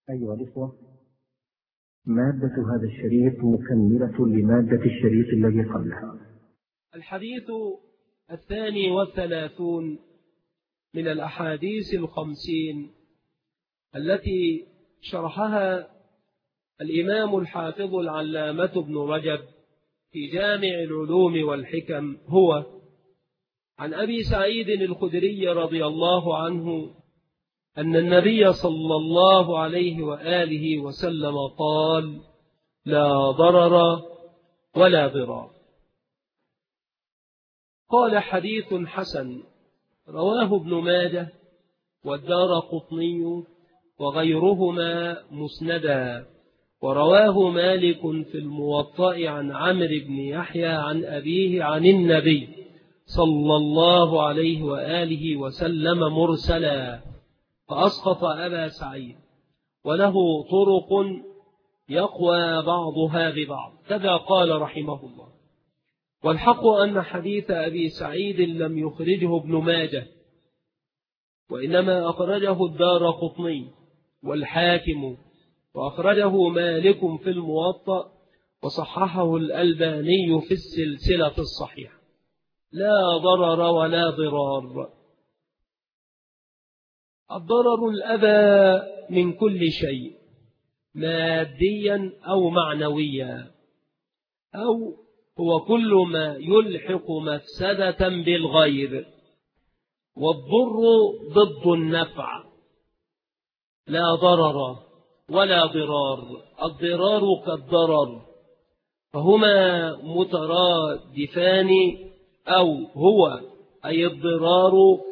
أيها الإخوة، مادة هذا الشريط مكملة لمادة الشريط الذي قبلها. الحديث 32 من الأحاديث 50 التي شرحها الإمام الحافظ العلامة بن رجب في جامع العلوم والحكم هو عن أبي سعيد الخدري رضي الله عنه أن النبي صلى الله عليه وآله وسلم قال: لا ضرر ولا ضرار. قال: حديث حسن رواه ابن ماجه والدارقطني وغيرهما مسندا، ورواه مالك في الموطأ عن عمرو بن يحيى عن أبيه عن النبي صلى الله عليه وآله وسلم مرسلا، فأسقط أبا سعيد، وله طرق يقوى بعضها ببعض. كذا قال رحمه الله. والحق أن حديث أبي سعيد لم يخرجه ابن ماجه، وإنما أخرجه الدارقطني والحاكم، وأخرجه مالك في الموطأ، وصححه الألباني في السلسلة الصحيحة. لا ضرر ولا ضرار. الضرر الأذى من كل شيء، ماديا أو معنويا، أو هو كل ما يلحق مفسدة بالغير. والضر ضد النفع. لا ضرر ولا ضرار. الضرار كالضرر، فهما مترادفان، أو هو أي الضرار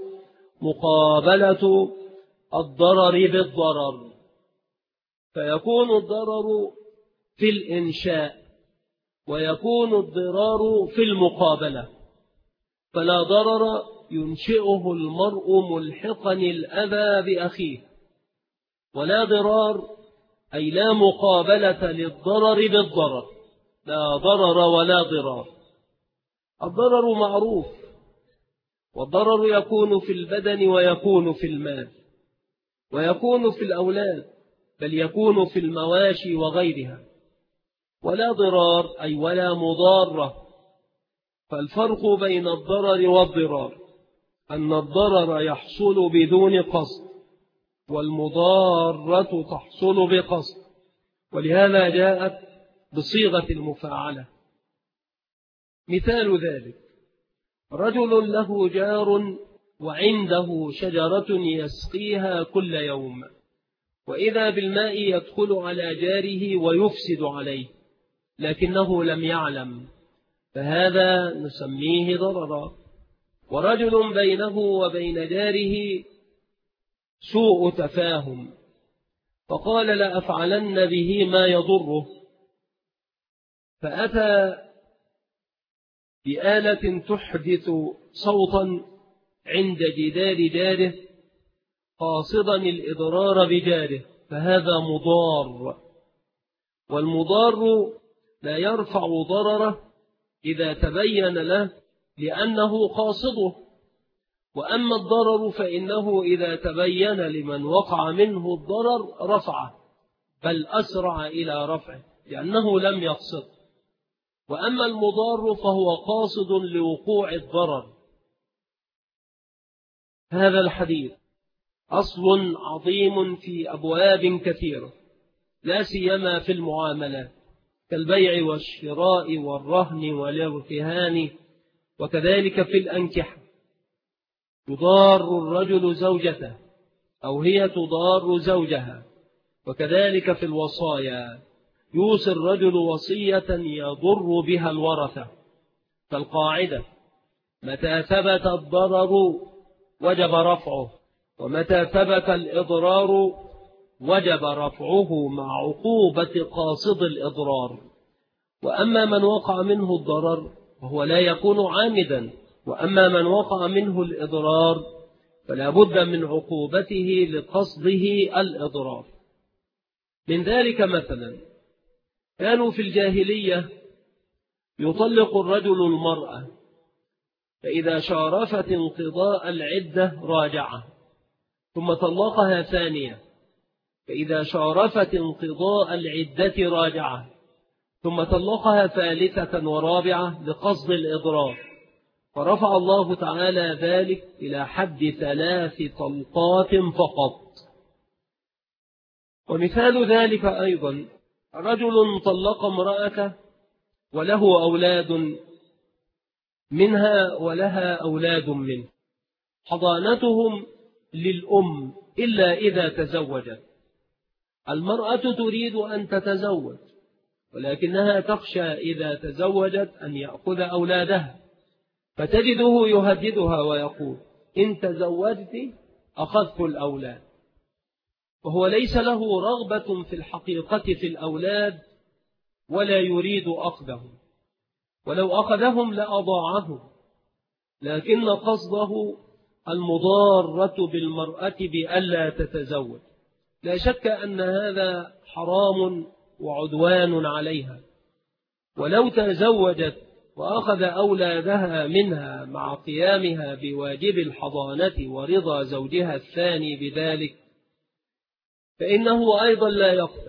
مقابلة الضرر بالضرر، فيكون الضرر في الإنشاء ويكون الضرار في المقابلة. فلا ضرر ينشئه المرء ملحقا الأذى بأخيه، ولا ضرار أي لا مقابلة للضرر بالضرر. لا ضرر ولا ضرار. الضرر معروف، والضرر يكون في البدن ويكون في المال ويكون في الأولاد، بل يكون في المواشي وغيرها. ولا ضرار أي ولا مضارة. فالفرق بين الضرر والضرار أن الضرر يحصل بدون قصد، والمضارة تحصل بقصد، ولهذا جاءت بصيغة المفاعلة. مثال ذلك: رجل له جار وعنده شجرة يسقيها كل يوم، وإذا بالماء يدخل على جاره ويفسد عليه لكنه لم يعلم، فهذا نسميه ضررا. ورجل بينه وبين جاره سوء تفاهم، فقال: لأفعلن به ما يضره، فأتى بآلة تحدث صوتا عند جدار جاره قاصدا الإضرار بجاره، فهذا مضار. والمضار لا يرفع ضرره إذا تبين له لأنه قاصده، وأما الضرر فإنه إذا تبين لمن وقع منه الضرر رفعه، بل أسرع إلى رفعه لأنه لم يقصد. وأما المضار فهو قاصد لوقوع الضرر. هذا الحديث أصل عظيم في أبواب كثيرة، لا سيما في المعاملات كالبيع والشراء والرهن والارتهان، وكذلك في الأنكحة. يضار الرجل زوجته أو هي تضار زوجها، وكذلك في الوصايا يوصي الرجل وصية يضر بها الورثة. فالقاعدة: متى ثبت الضرر وجب رفعه، ومتى ثبت الإضرار وجب رفعه مع عقوبة قاصد الإضرار. وأما من وقع منه الضرر وهو لا يكون عامدا، وأما من وقع منه الإضرار فلا بد من عقوبته لقصده الإضرار. من ذلك مثلا: كانوا في الجاهلية يطلق الرجل المرأة، فإذا شارفت انقضاء العدة راجعه، ثم طلقها ثانية، فإذا شارفت انقضاء العدة راجعة ثم طلقها ثالثة ورابعة لقصد الإضرار، فرفع الله تعالى ذلك إلى حد 3 طلقات فقط. ومثال ذلك أيضا رجل طلق امرأته وله أولاد منها ولها أولاد منه، حضانتهم للأم إلا إذا تزوجت. المرأة تريد أن تتزوج ولكنها تخشى إذا تزوجت أن يأخذ أولادها، فتجده يهددها ويقول: إن تزوجت أخذت الأولاد، وهو ليس له رغبة في الحقيقة في الأولاد ولا يريد أخذهم، ولو أخذهم لأضاعهم، لكن قصده المضارة بالمرأة بألا تتزوج. لا شك أن هذا حرام وعدوان عليها، ولو تزوجت وأخذ أولادها منها مع قيامها بواجب الحضانة ورضا زوجها الثاني بذلك فإنه أيضا لا يقبل،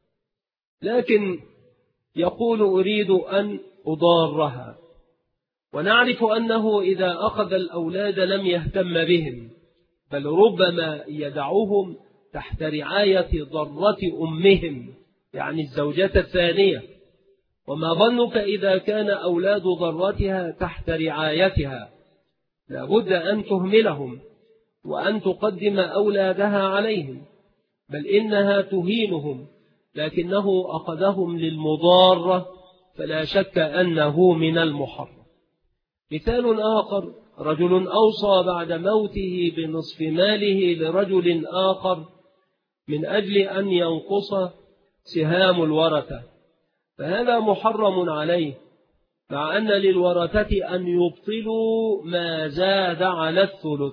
لكن يقول: أريد أن أضارها. ونعرف أنه إذا أخذ الأولاد لم يهتم بهم، بل ربما يدعوهم تحت رعاية ضرة أمهم، يعني الزوجة الثانية. وما ظنك إذا كان أولاد ضرتها تحت رعايتها؟ لابد أن تهملهم وأن تقدم أولادها عليهم، بل إنها تهينهم، لكنه أخذهم للمضارة، فلا شك أنه من المحرم. مثال آخر: رجل أوصى بعد موته بنصف ماله لرجل آخر من أجل أن ينقص سهام الورثة، فهذا محرم عليه، مع أن للورثة أن يبطلوا ما زاد على الثلث.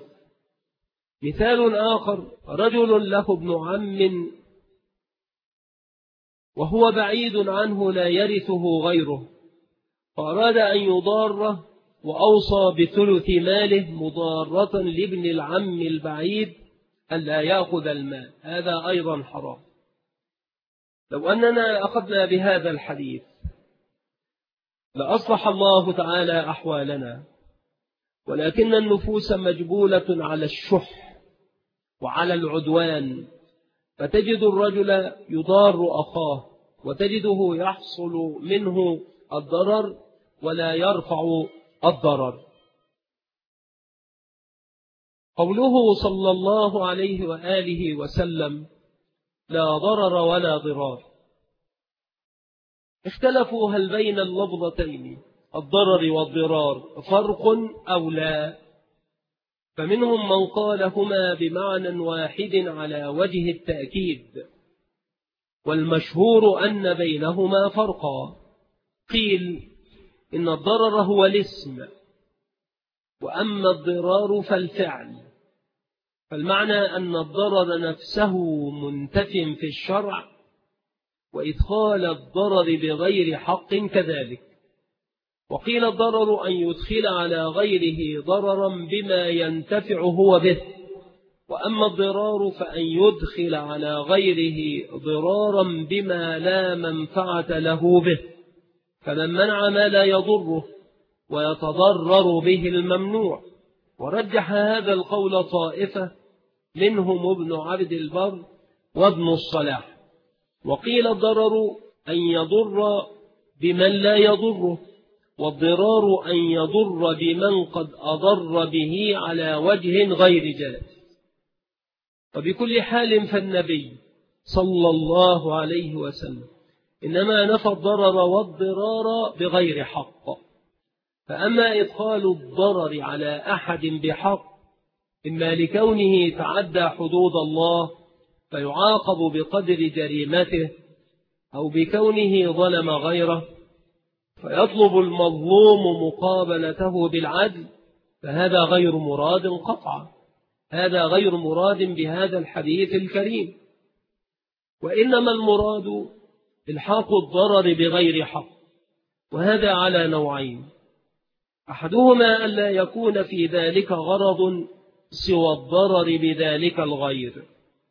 مثال آخر: رجل له ابن عم وهو بعيد عنه لا يرثه غيره، فأراد أن يضاره وأوصى بثلث ماله مضارة لابن العم البعيد ألا يأخذ المال، هذا أيضا حرام. لو أننا أخذنا بهذا الحديث لأصلح الله تعالى أحوالنا، ولكن النفوس مجبولة على الشح وعلى العدوان، فتجد الرجل يضار أخاه وتجده يحصل منه الضرر ولا يرفع الضرر. قوله صلى الله عليه وآله وسلم: لا ضرر ولا ضرار، اختلفوا هل بين اللفظتين الضرر والضرار فرق أو لا، فمنهم من قال هما بمعنى واحد على وجه التأكيد، والمشهور أن بينهما فرقا. قيل إن الضرر هو الاسم، وأما الضرار فالفعل، فالمعنى أن الضرر نفسه منتف في الشرع، وإدخال الضرر بغير حق كذلك. وقيل الضرر أن يدخل على غيره ضررا بما ينتفع هو به، وأما الضرار فأن يدخل على غيره ضرارا بما لا منفعة له به، فمن منع ما لا يضره ويتضرر به الممنوع. ورجح هذا القول طائفة منهم ابن عبد البر وابن الصلاح. وقيل الضرر أن يضر بمن لا يضره، والضرار أن يضر بمن قد أضر به على وجه غير جائز. وبكل حال فالنبي صلى الله عليه وسلم إنما نفى الضرر والضرار بغير حق. فأما إدخال الضرر على أحد بحق، إما لكونه تعدى حدود الله فيعاقب بقدر جريمته، أو بكونه ظلم غيره فيطلب المظلوم مقابلته بالعدل، فهذا غير مراد قطعا، هذا غير مراد بهذا الحديث الكريم. وإنما المراد إلحاق الضرر بغير حق، وهذا على نوعين: أحدهما ألا يكون في ذلك غرض سوى الضرر بذلك الغير،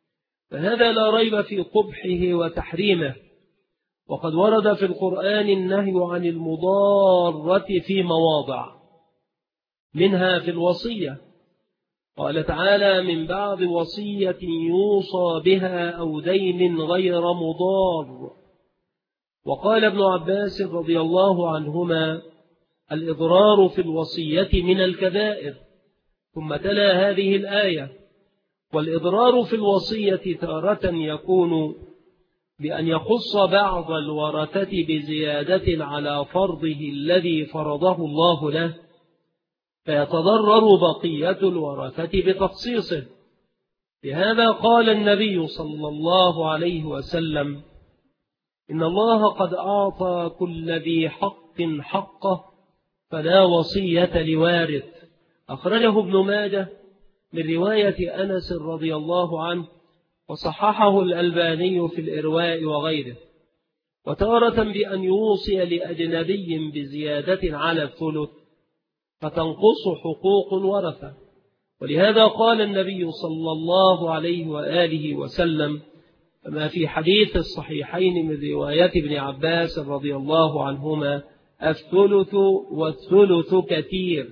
فهذا لا ريب في قبحه وتحريمه. وقد ورد في القرآن النهي عن المضارة في مواضع، منها في الوصية، قال تعالى: من بعد وصية يوصى بها أو دين غير مضار. وقال ابن عباس رضي الله عنهما: الإضرار في الوصية من الكبائر. ثم تلا هذه الآية: والإضرار في الوصية تارة يكون بأن يخص بعض الورثة بزيادة على فرضه الذي فرضه الله له، فيتضرر بقية الورثة بتخصيصه. لهذا قال النبي صلى الله عليه وسلم: إن الله قد أعطى كل ذي حق حقه فلا وصية لوارث. أخرجه ابن ماجه من رواية أنس رضي الله عنه، وصححه الألباني في الإرواء وغيره. وتارة بأن يوصي لأجنبي بزيادة على الثلث فتنقص حقوق الورثة. ولهذا قال النبي صلى الله عليه وآله وسلم كما في حديث الصحيحين من رواية ابن عباس رضي الله عنهما: الثلث والثلث كثير.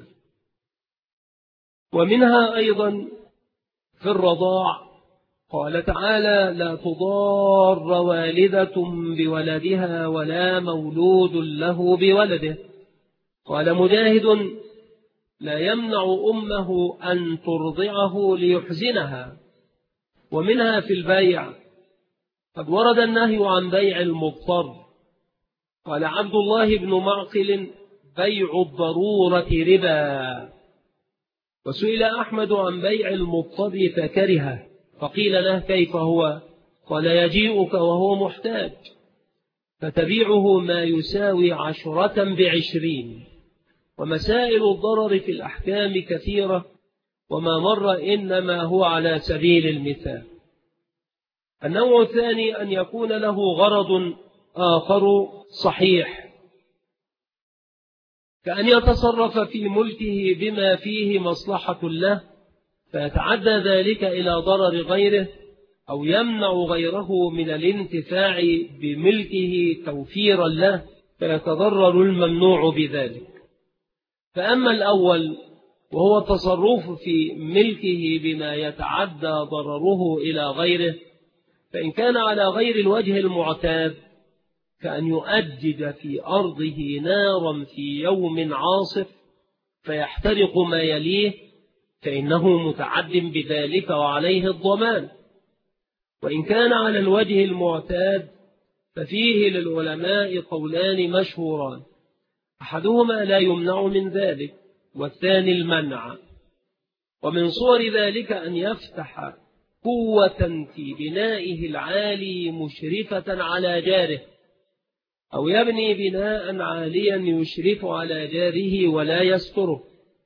ومنها أيضا في الرضاع، قال تعالى: لا تضار والدة بولدها ولا مولود له بولده. قال مجاهد: لا يمنع أمه أن ترضعه ليحزنها. ومنها في البيع، قد ورد النهي عن بيع المضطر. قال عبد الله بن معقل: بيع الضرورة ربا. وسئل أحمد عن بيع المضطر فكرهه، فقيل له: كيف هو؟ قال: يجيئك وهو محتاج فتبيعه ما يساوي 10 ب20. ومسائل الضرر في الأحكام كثيرة، وما مر إنما هو على سبيل المثال. النوع الثاني أن يكون له غرض آخر صحيح، كأن يتصرف في ملكه بما فيه مصلحة له فيتعدى ذلك إلى ضرر غيره، أو يمنع غيره من الانتفاع بملكه توفيرا له فيتضرر الممنوع بذلك. فأما الأول وهو التصرف في ملكه بما يتعدى ضرره إلى غيره، فإن كان على غير الوجه المعتاد كأن يؤجج في أرضه نارا في يوم عاصف فيحترق ما يليه، فإنه متعد بذلك وعليه الضمان. وإن كان على الوجه المعتاد ففيه للعلماء قولان مشهوران: أحدهما لا يمنع من ذلك، والثاني المنع. ومن صور ذلك أن يفتح قوة في بنائه العالي مشرفة على جاره، أو يبني بناء عاليا يشرف على جاره ولا يستره،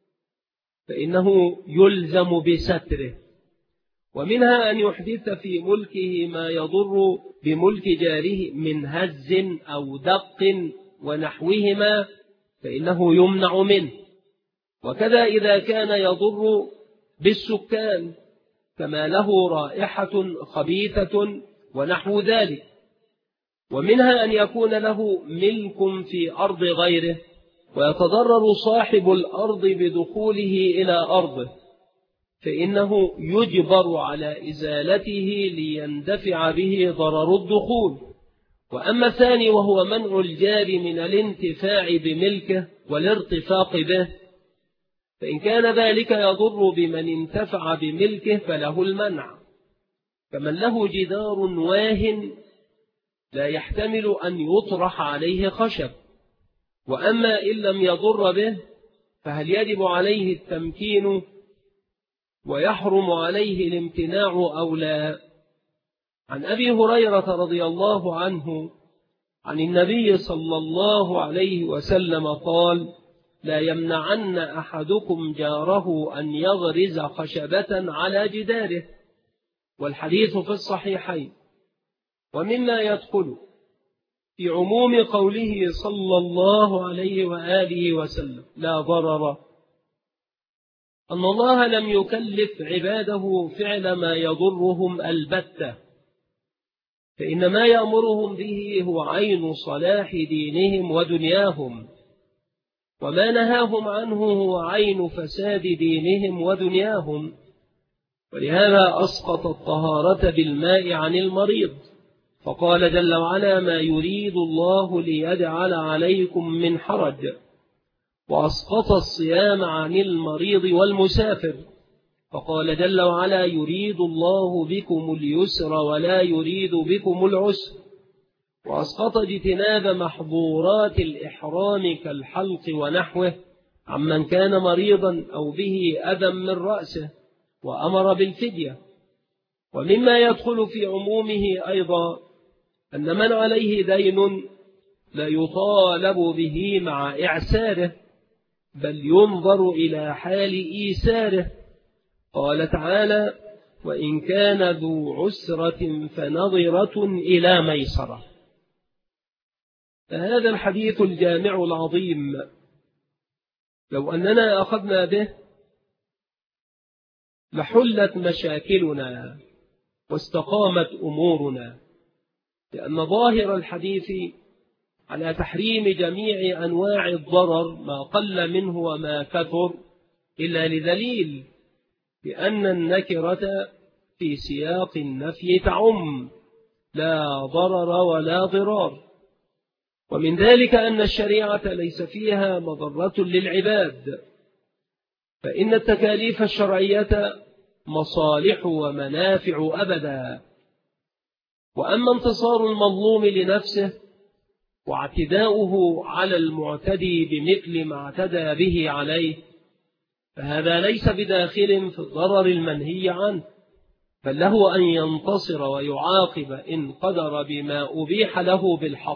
فإنه يلزم بستره. ومنها أن يحدث في ملكه ما يضر بملك جاره من هز أو دق ونحوهما، فإنه يمنع منه. وكذا إذا كان يضر بالسكان كما له رائحة خبيثة ونحو ذلك. ومنها أن يكون له ملك في أرض غيره ويتضرر صاحب الأرض بدخوله إلى أرضه، فإنه يجبر على إزالته ليندفع به ضرر الدخول. وأما الثاني وهو منع الجار من الانتفاع بملكه والارتفاق به، فإن كان ذلك يضر بمن انتفع بملكه فله المنع، كمن له جدار واهن لا يحتمل أن يطرح عليه خشب. وأما إن لم يضر به فهل يجب عليه التمكين ويحرم عليه الامتناع أو لا؟ عن أبي هريرة رضي الله عنه عن النبي صلى الله عليه وسلم قال: لا يمنعن أحدكم جاره أن يغرز خشبة على جداره. والحديث في الصحيحين. ومما يدخل في عموم قوله صلى الله عليه وآله وسلم: لا ضرر، أن الله لم يكلف عباده فعل ما يضرهم البتة، فإن ما يأمرهم به هو عين صلاح دينهم ودنياهم، وما نهاهم عنه هو عين فساد دينهم ودنياهم. ولهذا أسقط الطهارة بالماء عن المريض، فقال جل وعلا: ما يريد الله ليجعل عليكم من حرج. وأسقط الصيام عن المريض والمسافر، فقال جل وعلا: يريد الله بكم اليسر ولا يريد بكم العسر. وأسقط اجتناب محظورات الإحرام كالحلق ونحوه عمن كان مريضا أو به أذى من رأسه، وأمر بالفدية. ومما يدخل في عمومه أيضا أن من عليه دين لا يطالب به مع إعساره، بل ينظر إلى حال إيساره. قال تعالى: وإن كان ذو عسرة فنظرة إلى ميسرة. فهذا الحديث الجامع العظيم لو أننا أخذنا به لحلت مشاكلنا واستقامت أمورنا، لأن ظاهر الحديث على تحريم جميع أنواع الضرر ما قل منه وما كثر، إلا لدليل بأن النكرة في سياق النفي تعم، لا ضرر ولا ضرار. ومن ذلك أن الشريعة ليس فيها مضرة للعباد، فإن التكاليف الشرعية مصالح ومنافع أبدا. وأما انتصار المظلوم لنفسه واعتداؤه على المعتدي بمثل ما اعتدى به عليه، فهذا ليس بداخل في الضرر المنهي عنه، بل له أن ينتصر ويعاقب إن قدر بما أبيح له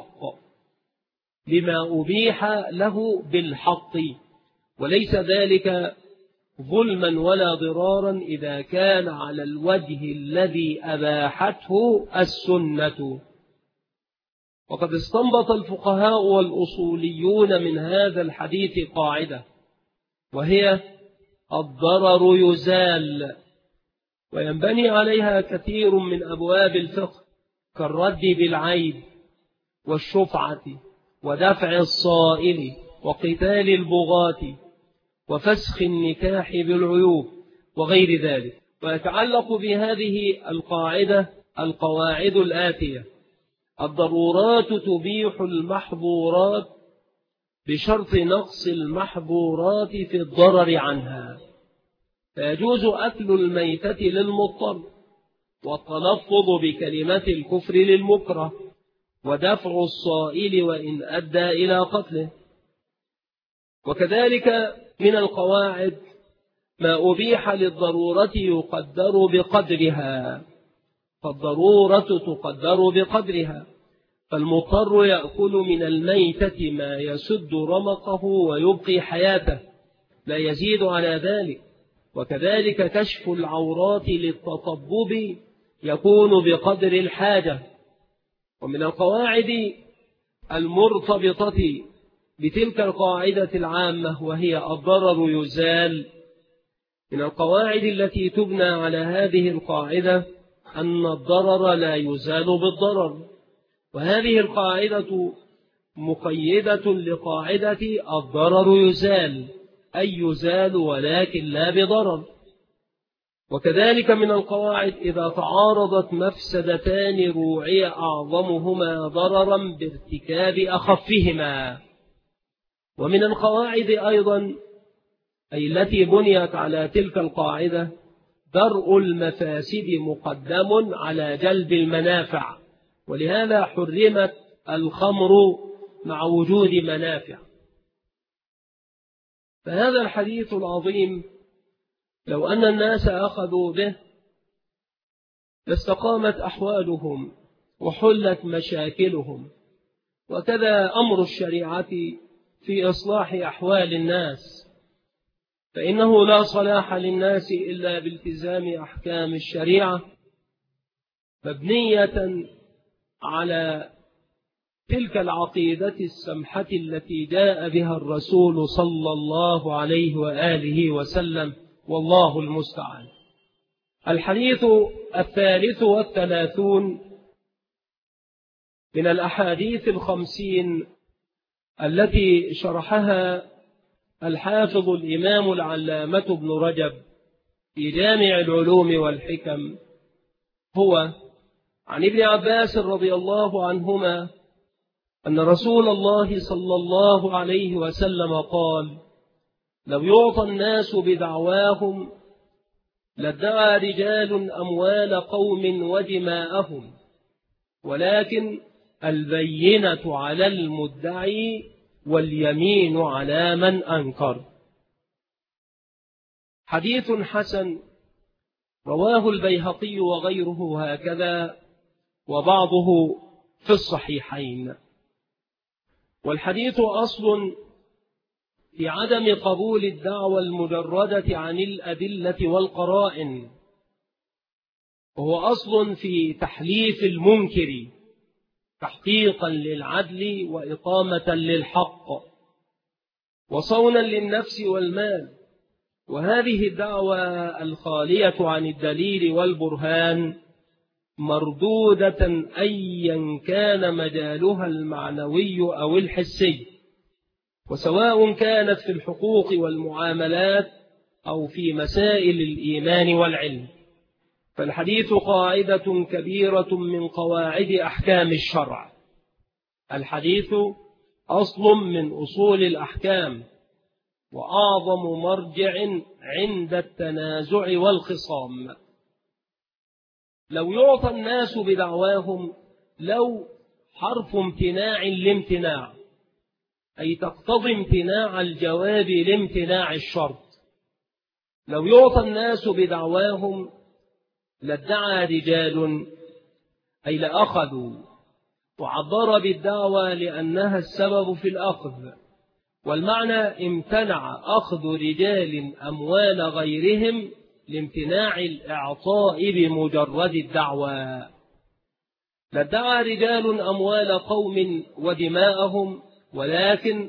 بالحق، وليس ذلك ظلما ولا ضرارا إذا كان على الوجه الذي أباحته السنة. وقد استنبط الفقهاء والأصوليون من هذا الحديث قاعدة، وهي: الضرر يزال. وينبني عليها كثير من أبواب الفقه كالرد بالعيب والشفعة ودفع الصائل وقتال البغاة وفسخ النكاح بالعيوب وغير ذلك. ويتعلق بهذه القاعدة القواعد الآتية: الضرورات تبيح المحظورات بشرط نقص المحظورات في الضرر عنها، فيجوز أكل الميتة للمضطر، والتلفظ بكلمة الكفر للمكره، ودفع الصائل وإن أدى إلى قتله. وكذلك من القواعد ما أبيح للضرورة يقدر بقدرها، فالضرورة تقدر بقدرها، فالمضطر يأكل من الميتة ما يسد رمقه ويبقي حياته لا يزيد على ذلك. وكذلك كشف العورات للتطبب يكون بقدر الحاجة. ومن القواعد المرتبطة بتلك القاعدة العامة وهي الضرر يزال، من القواعد التي تبنى على هذه القاعدة أن الضرر لا يزال بالضرر، وهذه القاعدة مقيدة لقاعدة الضرر يزال، أي يزال ولكن لا بضرر. وكذلك من القواعد إذا تعارضت مفسدتان روعي أعظمهما ضررا بارتكاب أخفهما. ومن القواعد أيضا أي التي بنيت على تلك القاعدة درء المفاسد مقدم على جلب المنافع، ولهذا حرمت الخمر مع وجود منافع. فهذا الحديث العظيم لو أن الناس أخذوا به لاستقامت أحوالهم وحلت مشاكلهم. وكذا أمر الشريعة في إصلاح أحوال الناس، فإنه لا صلاح للناس إلا بالتزام أحكام الشريعة مبنية على تلك العقيدة السمحة التي جاء بها الرسول صلى الله عليه وآله وسلم والله المستعان. الحديث 33 من الأحاديث 50 التي شرحها الحافظ الإمام العلامة ابن رجب في جامع العلوم والحكم هو عن ابن عباس رضي الله عنهما أن رسول الله صلى الله عليه وسلم قال: لو يعطى الناس بدعواهم لادعى رجال أموال قوم ودماءهم، ولكن البينة على المدعي واليمين على من أنكر. حديث حسن رواه البيهقي وغيره هكذا، وبعضه في الصحيحين. والحديث أصل في عدم قبول الدعوى المجردة عن الأدلة والقرائن، وهو أصل في تحليف المنكر تحقيقا للعدل وإقامة للحق وصونا للنفس والمال. وهذه الدعوة الخالية عن الدليل والبرهان مردودة أيا كان مجالها المعنوي أو الحسي، وسواء كانت في الحقوق والمعاملات أو في مسائل الإيمان والعلم. فالحديث قاعدة كبيرة من قواعد أحكام الشرع. الحديث أصل من أصول الأحكام، وأعظم مرجع عند التنازع والخصام. لو يعطى الناس بدعواهم، لو حرف امتناع لامتناع، أي تقتضي امتناع الجواب لامتناع الشرط. لو يعطى الناس بدعواهم لادعى رجال، أي لأخذوا، وعبر بالدعوى لأنها السبب في الأخذ، والمعنى امتنع أخذ رجال أموال غيرهم لامتناع الإعطاء بمجرد الدعوى. لادعى رجال أموال قوم ودماءهم، ولكن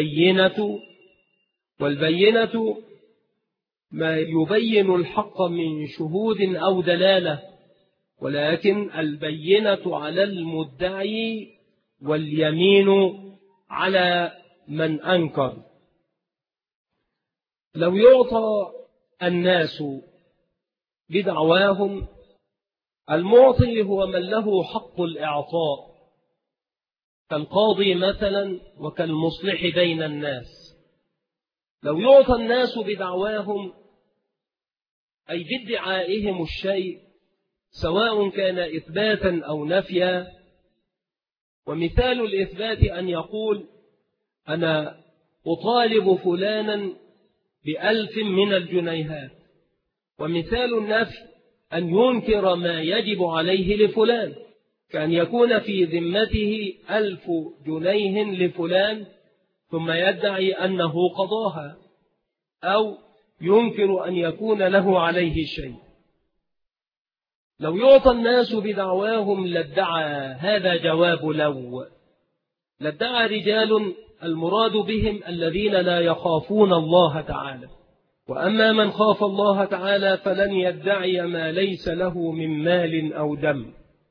والبينة ما يبين الحق من شهود أو دلالة، ولكن البينة على المدعي واليمين على من أنكر. لو يعطى الناس بدعواهم، المعطي هو من له حق الإعطاء، كالقاضي مثلا وكالمصلح بين الناس. لو يعطى الناس بدعواهم، أي بادعائهم الشيء، سواء كان إثباتا أو نفيا. ومثال الإثبات أن يقول: أنا أطالب فلانا ب1000 من الجنيهات. ومثال النفي أن ينكر ما يجب عليه لفلان، كأن يكون في ذمته 1000 جنيه لفلان ثم يدعي أنه قضاها، أو ينكر أن يكون له عليه شيء. لو يعطى الناس بدعواهم لادعى، هذا جواب لو. لادعى رجال، المراد بهم الذين لا يخافون الله تعالى، وأما من خاف الله تعالى فلن يدعي ما ليس له من مال أو دم.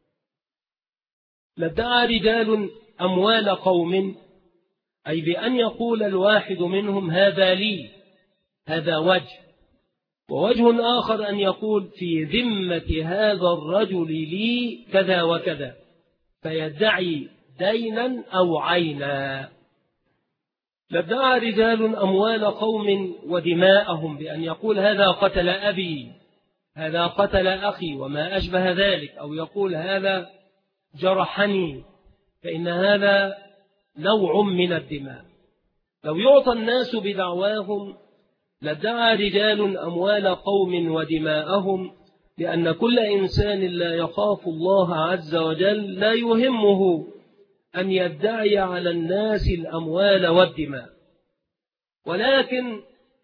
لادعى رجال أموال قوم، أي بأن يقول الواحد منهم: هذا لي، هذا وجه. ووجه آخر أن يقول: في ذمة هذا الرجل لي كذا وكذا، فيدعي دينا أو عينا. لادعى رجال أموال قوم ودماءهم، بأن يقول: هذا قتل أبي، هذا قتل أخي، وما أشبه ذلك، أو يقول: هذا جرحني، فإن هذا نوع من الدماء. لو يعطى الناس بدعواهم لادعى رجال أموال قوم ودماءهم، لأن كل إنسان لا يخاف الله عز وجل لا يهمه أن يدعي على الناس الأموال والدماء. ولكن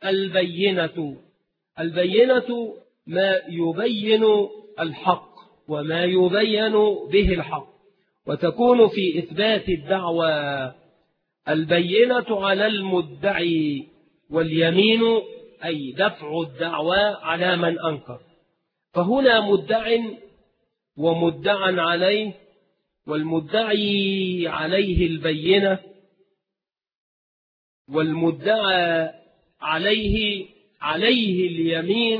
البينة ما يبين الحق وما يبين به الحق، وتكون في إثبات الدعوى البينة على المدعي واليمين أي دفع الدعوى على من أنكر. فهنا مدع ومدعى عليه، والمدعي عليه البينة، والمدعى عليه اليمين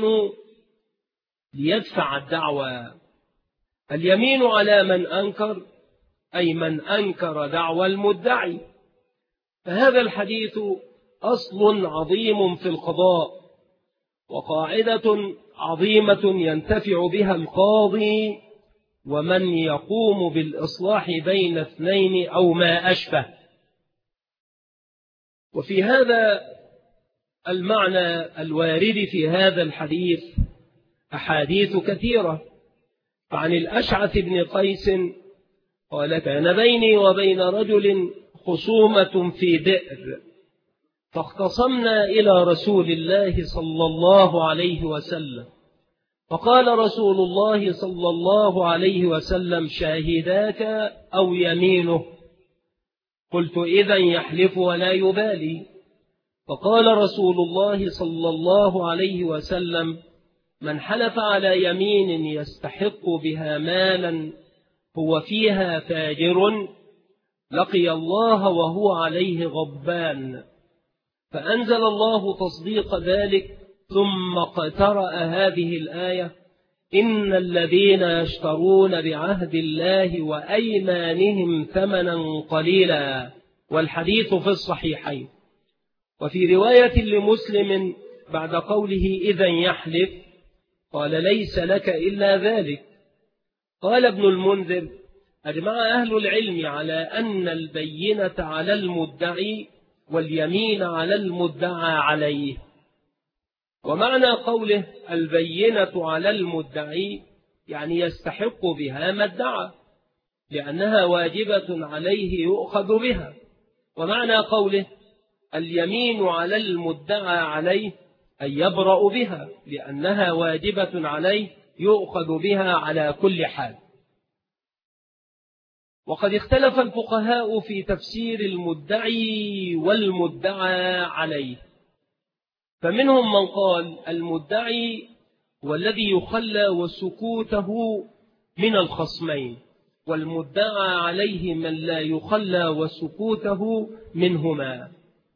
ليدفع الدعوى. اليمين على من أنكر أي من أنكر دعوى المدعي. فهذا الحديث أصل عظيم في القضاء، وقاعدة عظيمة ينتفع بها القاضي ومن يقوم بالإصلاح بين اثنين أو ما أشبه. وفي هذا المعنى الوارد في هذا الحديث أحاديث كثيرة. فعن الأشعث بن قيس قال: كان بيني وبين رجل خصومة في بئر، فاختصمنا إلى رسول الله صلى الله عليه وسلم، فقال رسول الله صلى الله عليه وسلم: شاهداك أو يمينه؟ قلت: إذن يحلف ولا يبالي. فقال رسول الله صلى الله عليه وسلم: من حلف على يمين يستحق بها مالا هو فيها فاجر لقي الله وهو عليه غضبان. فأنزل الله تصديق ذلك، ثم اقترأ هذه الآية: إن الذين يشترون بعهد الله وأيمانهم ثمنا قليلا. والحديث في الصحيحين. وفي رواية لمسلم بعد قوله: إذن يحلف، قال: ليس لك إلا ذلك. قال ابن المنذر: أجمع أهل العلم على أن البينة على المدعي واليمين على المدعى عليه. ومعنى قوله البينة على المدعي يعني يستحق بها ما ادعى، لأنها واجبة عليه يؤخذ بها. ومعنى قوله اليمين على المدعى عليه أي يبرأ بها، لأنها واجبة عليه يؤخذ بها على كل حال. وقد اختلف الفقهاء في تفسير المدعي والمدعى عليه، فمنهم من قال المدعي والذي يخلى وسكوته من الخصمين، والمدعى عليه من لا يخلى وسكوته منهما.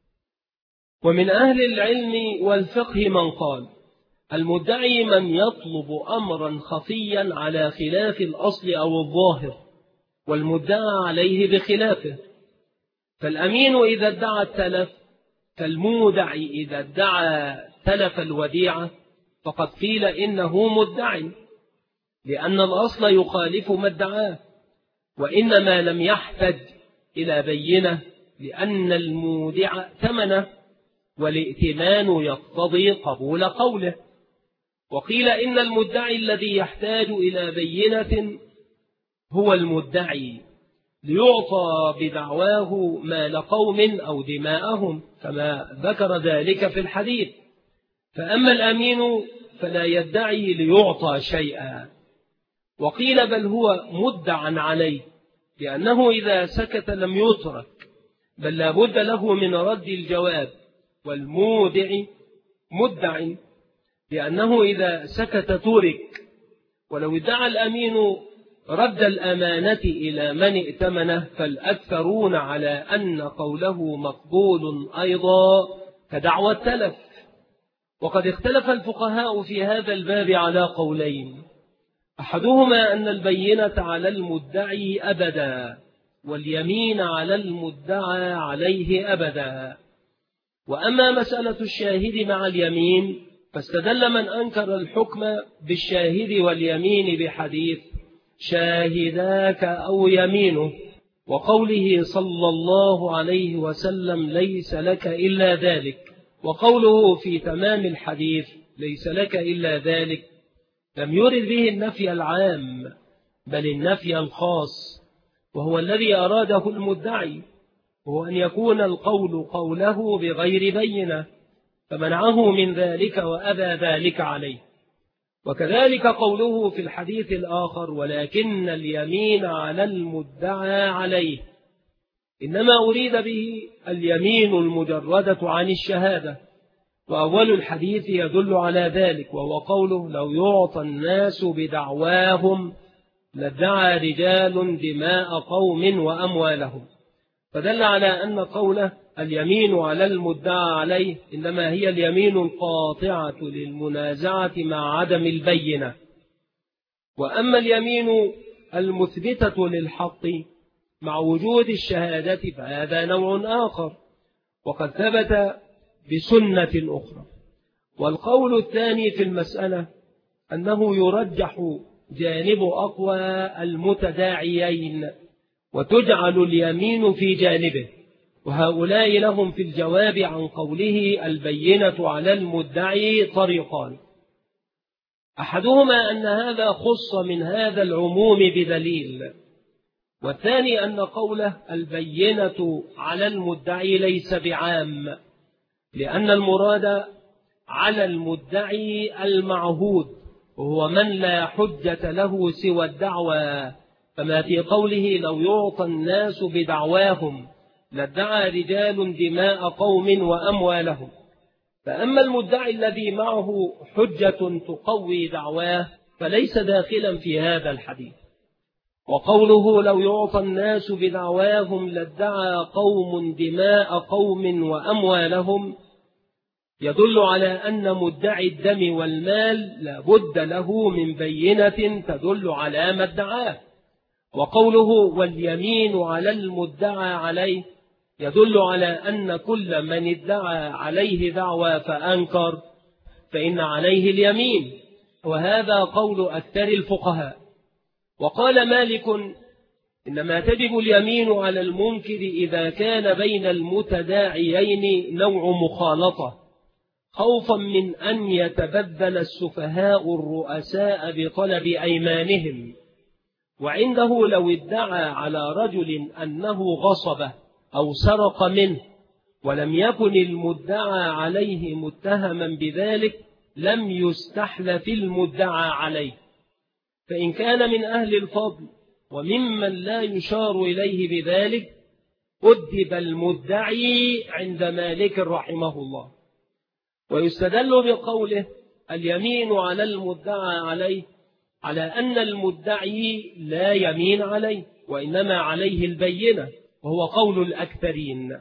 ومن أهل العلم والفقه من قال المدعي من يطلب أمرا خفيا على خلاف الأصل أو الظاهر، والمدعى عليه بخلافه. فالأمين إذا ادعى التلف كالمودع إذا ادعى تلف الوديعة، فقد قيل إنه مدعي، لأن الأصل يخالف ما ادعاه، وإنما لم يحتج إلى بينة لأن المودع ثمنه، والائتمان يقتضي قبول قوله. وقيل إن المدعي الذي يحتاج إلى بينة هو المدعي ليعطى بدعواه مال قوم أو دماءهم، كما ذكر ذلك في الحديث. فأما الأمين فلا يدعي ليعطى شيئا. وقيل بل هو مدعى عليه، لأنه إذا سكت لم يترك، بل لا بد له من رد الجواب. والمودع مدع، لأنه إذا سكت ترك. ولو ادعى الأمين رد الأمانة إلى من ائتمنه، فالأكثرون على أن قوله مقبول أيضا كدعوى التلف. وقد اختلف الفقهاء في هذا الباب على قولين: أحدهما أن البينة على المدعي أبدا، واليمين على المدعى عليه أبدا. وأما مسألة الشاهد مع اليمين فاستدل من أنكر الحكم بالشاهد واليمين بحديث شاهداك أو يمينه، وقوله صلى الله عليه وسلم ليس لك إلا ذلك. وقوله في تمام الحديث ليس لك إلا ذلك لم يرد به النفي العام، بل النفي الخاص، وهو الذي أراده المدعي، وهو أن يكون القول قوله بغير بينة، فمنعه من ذلك وأبى ذلك عليه. وكذلك قوله في الحديث الآخر ولكن اليمين على المدعى عليه، إنما أريد به اليمين المجردة عن الشهادة، وأول الحديث يدل على ذلك، وهو قوله لو يعطى الناس بدعواهم لادعى رجال دماء قوم وأموالهم، فدل على أن قوله اليمين على المدعى عليه إنما هي اليمين القاطعة للمنازعة مع عدم البينة. وأما اليمين المثبتة للحق مع وجود الشهادة فهذا نوع آخر، وقد ثبت بسنة أخرى. والقول الثاني في المسألة أنه يرجح جانب أقوى المتداعيين وتجعل اليمين في جانبه، وهؤلاء لهم في الجواب عن قوله البينة على المدعي طريقان، أحدهما أن هذا خص من هذا العموم بدليل، والثاني أن قوله البينة على المدعي ليس بعام، لأن المراد على المدعي المعهود وهو من لا حجة له سوى الدعوى، كما في قوله لو يعطى الناس بدعواهم لادعى رجال دماء قوم وأموالهم. فأما المدعي الذي معه حجة تقوي دعواه فليس داخلا في هذا الحديث. وقوله لو يعطى الناس بدعواهم لادعى قوم دماء قوم وأموالهم يدل على أن مدعي الدم والمال لا بد له من بينة تدل على ما ادعاه. وقوله واليمين على المدعى عليه يدل على أن كل من ادعى عليه دعوى فأنكر فإن عليه اليمين، وهذا قول أكثر الفقهاء. وقال مالك إنما تجب اليمين على المنكر إذا كان بين المتداعيين نوع مخالطة، خوفا من أن يتبدل السفهاء الرؤساء بطلب أيمانهم. وعنده لو ادعى على رجل أنه غصبه أو سرق منه ولم يكن المدعى عليه متهما بذلك لم يستحلف المدعى عليه، فإن كان من أهل الفضل وممن لا يشار إليه بذلك أدب المدعي عند مالك رحمه الله. ويستدل بقوله اليمين على المدعى عليه على أن المدعي لا يمين عليه وإنما عليه البينة، وهو قول الأكثرين.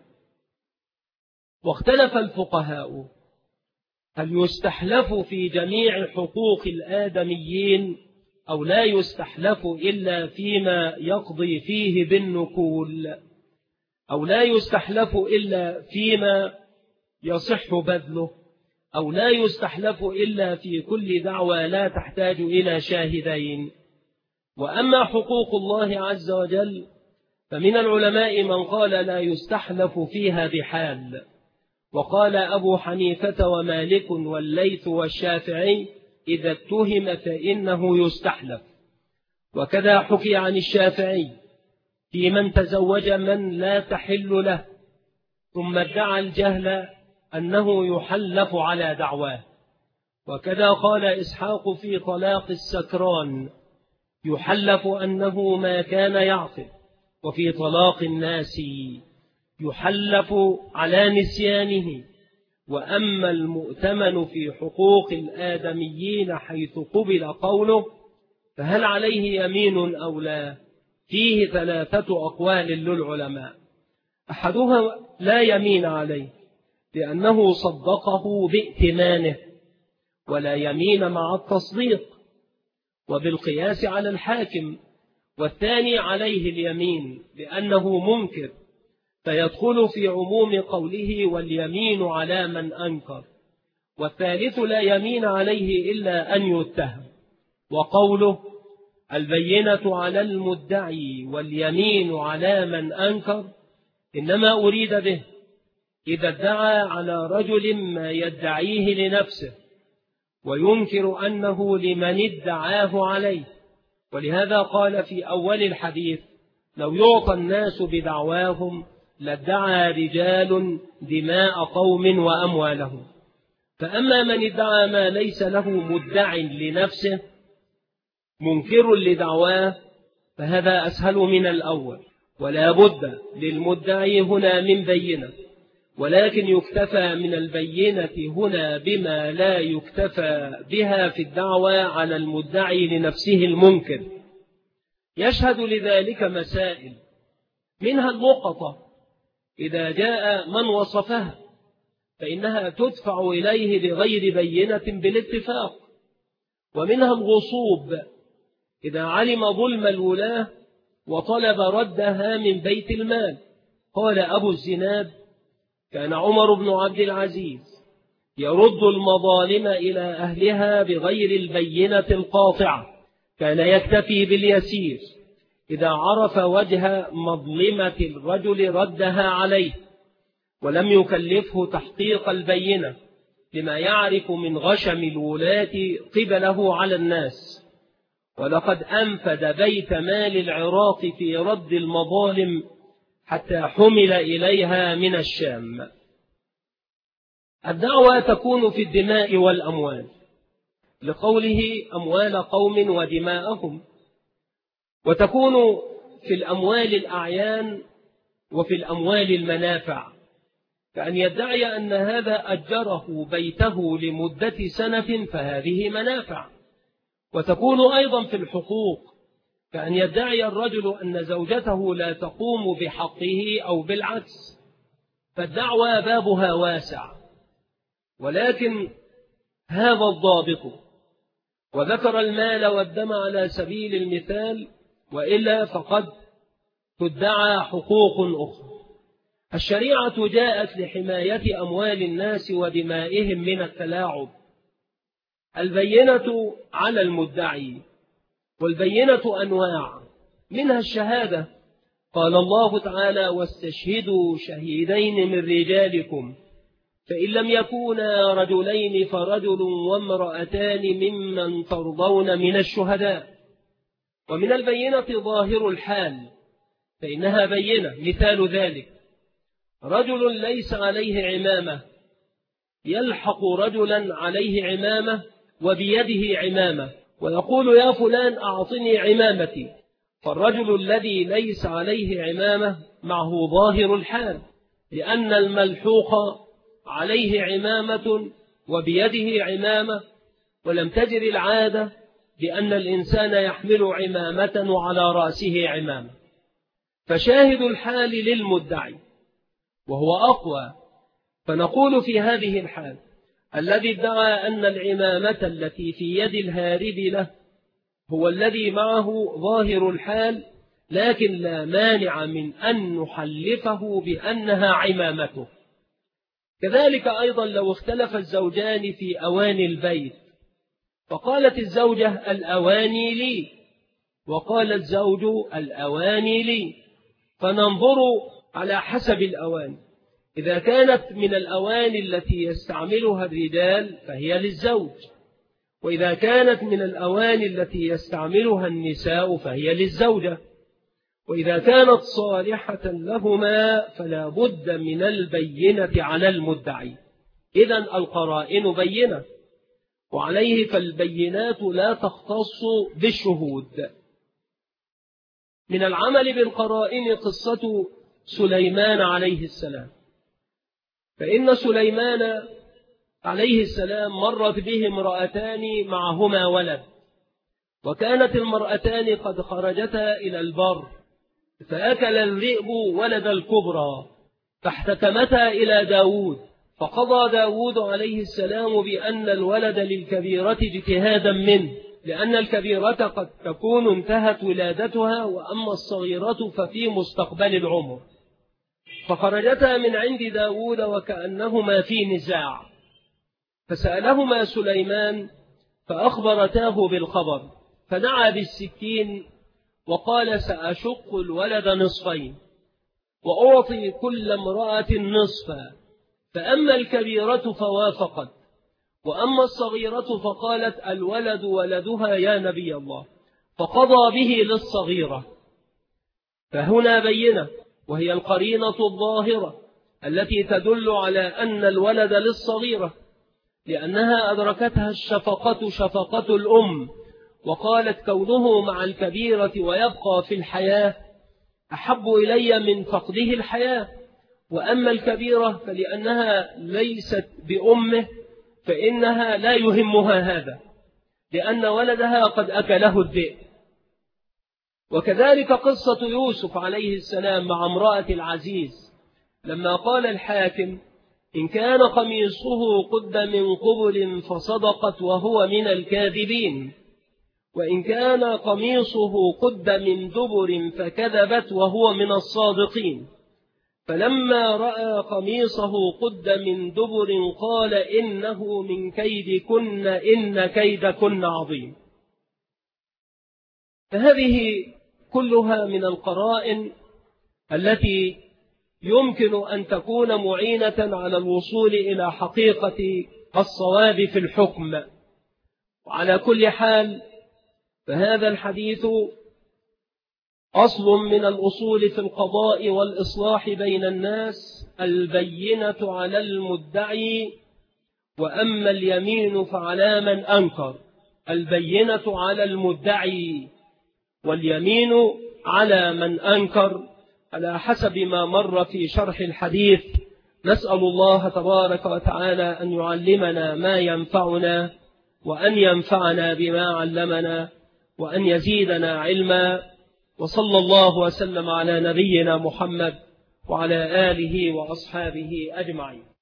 واختلف الفقهاء هل يستحلف في جميع حقوق الآدميين أو لا يستحلف إلا فيما يقضي فيه بالنكول، أو لا يستحلف إلا فيما يصح بذله، أو لا يستحلف إلا في كل دعوى لا تحتاج إلى شاهدين. وأما حقوق الله عز وجل فمن العلماء من قال لا يستحلف فيها بحال، وقال أبو حنيفة ومالك والليث والشافعي إذا اتهم فإنه يستحلف. وكذا حكي عن الشافعي في من تزوج من لا تحل له ثم ادعى الجهل أنه يحلف على دعواه. وكذا قال إسحاق في طلاق السكران يحلف أنه ما كان يعقل. وفي طلاق الناس يحلف على نسيانه. وأما المؤتمن في حقوق الآدميين حيث قبل قوله فهل عليه يمين أو لا، فيه ثلاثة أقوال للعلماء. أحدها لا يمين عليه لأنه صدقه بائتمانه ولا يمين مع التصديق وبالقياس على الحاكم. والثاني عليه اليمين لأنه منكر فيدخل في عموم قوله واليمين على من أنكر. والثالث لا يمين عليه إلا أن يتهم. وقوله البينة على المدعي واليمين على من أنكر إنما أريد به إذا ادعى على رجل ما يدعيه لنفسه وينكر أنه لمن ادعاه عليه. ولهذا قال في أول الحديث لو يعطى الناس بدعواهم لادعى رجال دماء قوم وأموالهم. فأما من ادعى ما ليس له مدع لنفسه منكر لدعواه فهذا أسهل من الأول، ولا بد للمدعي هنا من بينة. ولكن يكتفى من البينة هنا بما لا يكتفى بها في الدعوى على المدعي لنفسه المنكر. يشهد لذلك مسائل، منها اللقطة إذا جاء من وصفها فإنها تدفع إليه بغير بينة بالاتفاق، ومنها الغصوب إذا علم ظلم الولاة وطلب ردها من بيت المال. قال أبو الزناد: كان عمر بن عبد العزيز يرد المظالم إلى أهلها بغير البينة القاطعة، كان يكتفي باليسير، إذا عرف وجه مظلمة الرجل ردها عليه، ولم يكلفه تحقيق البينة لما يعرف من غشم الولاة قبله على الناس. ولقد أنفد بيت مال العراق في رد المظالم حتى حمل إليها من الشام. الدعوة تكون في الدماء والأموال، لقوله أموال قوم ودماءهم، وتكون في الأموال الأعيان وفي الأموال المنافع، كأن يدعي أن هذا أجره بيته لمدة سنة فهذه منافع. وتكون أيضا في الحقوق، كأن يدعي الرجل أن زوجته لا تقوم بحقه أو بالعكس. فالدعوة بابها واسع، ولكن هذا الضابط. وذكر المال والدم على سبيل المثال، وإلا فقد تدعى حقوق أخرى. الشريعة جاءت لحماية أموال الناس ودمائهم من التلاعب. البينة على المدعي، والبينة أنواع، منها الشهادة. قال الله تعالى: واستشهدوا شهيدين من رجالكم فإن لم يكونا رجلين فرجل وامرأتان ممن ترضون من الشهداء. ومن البينة ظاهر الحال، فإنها بينة. مثال ذلك: رجل ليس عليه عمامة يلحق رجلا عليه عمامة وبيده عمامة ويقول: يا فلان أعطني عمامتي. فالرجل الذي ليس عليه عمامة معه ظاهر الحال، لأن الملحوق عليه عمامة وبيده عمامة، ولم تجر العادة بأن الإنسان يحمل عمامة وعلى رأسه عمامة. فشاهد الحال للمدعي وهو أقوى. فنقول في هذه الحال: الذي ادعى أن العمامة التي في يد الهارب له هو الذي معه ظاهر الحال، لكن لا مانع من أن نحلفه بأنها عمامته. كذلك أيضا لو اختلف الزوجان في أواني البيت، فقالت الزوجة: الأواني لي، وقال الزوج: الأواني لي، فننظر على حسب الأواني. إذا كانت من الأواني التي يستعملها الرجال فهي للزوج، وإذا كانت من الأواني التي يستعملها النساء فهي للزوجة، وإذا كانت صالحة لهما فلا بد من البينة على المدعي. إذن القرائن بينة، وعليه فالبينات لا تختص بالشهود. من العمل بالقرائن قصة سليمان عليه السلام. فإن سليمان عليه السلام مرت به امرأتان معهما ولد، وكانت المرأتان قد خرجتا إلى البر، فأكل الذئب ولد الكبرى، فاحتكمتا إلى داود، فقضى داود عليه السلام بأن الولد للكبيرة اجتهادا منه، لأن الكبيرة قد تكون انتهت ولادتها، وأما الصغيرة ففي مستقبل العمر. فخرجتا من عند داود وكأنهما في نزاع، فسألهما سليمان فأخبرتاه بالخبر، فدعا بالسكين وقال: سأشق الولد نصفين وأعطي كل امرأة نصفا. فأما الكبيرة فوافقت، وأما الصغيرة فقالت: الولد ولدها يا نبي الله، فقضى به للصغيرة. فهنا بينة، وهي القرينة الظاهرة التي تدل على أن الولد للصغيرة، لأنها أدركتها الشفقة شفقة الأم، وقالت: كونه مع الكبيرة ويبقى في الحياة أحب إلي من فقده الحياة. وأما الكبيرة فلأنها ليست بأمه فإنها لا يهمها هذا، لأن ولدها قد أكله الذئب. وكذلك قصة يوسف عليه السلام مع امرأة العزيز لما قال الحاكم: إن كان قميصه قد من قبل فصدقت وهو من الكاذبين، وإن كان قميصه قد من دبر فكذبت وهو من الصادقين. فلما رأى قميصه قد من دبر قال إنه من كيدكن إن كيدكن عظيم. فهذه كلها من القرائن التي يمكن أن تكون معينة على الوصول إلى حقيقة الصواب في الحكم. وعلى كل حال فهذا الحديث أصل من الأصول في القضاء والإصلاح بين الناس: البينة على المدعي، وأما اليمين فعلى من أنكر. البينة على المدعي واليمين على من أنكر، على حسب ما مر في شرح الحديث. نسأل الله تبارك وتعالى أن يعلمنا ما ينفعنا، وأن ينفعنا بما علمنا، وأن يزيدنا علما. وصلى الله وسلم على نبينا محمد وعلى آله وأصحابه أجمعين.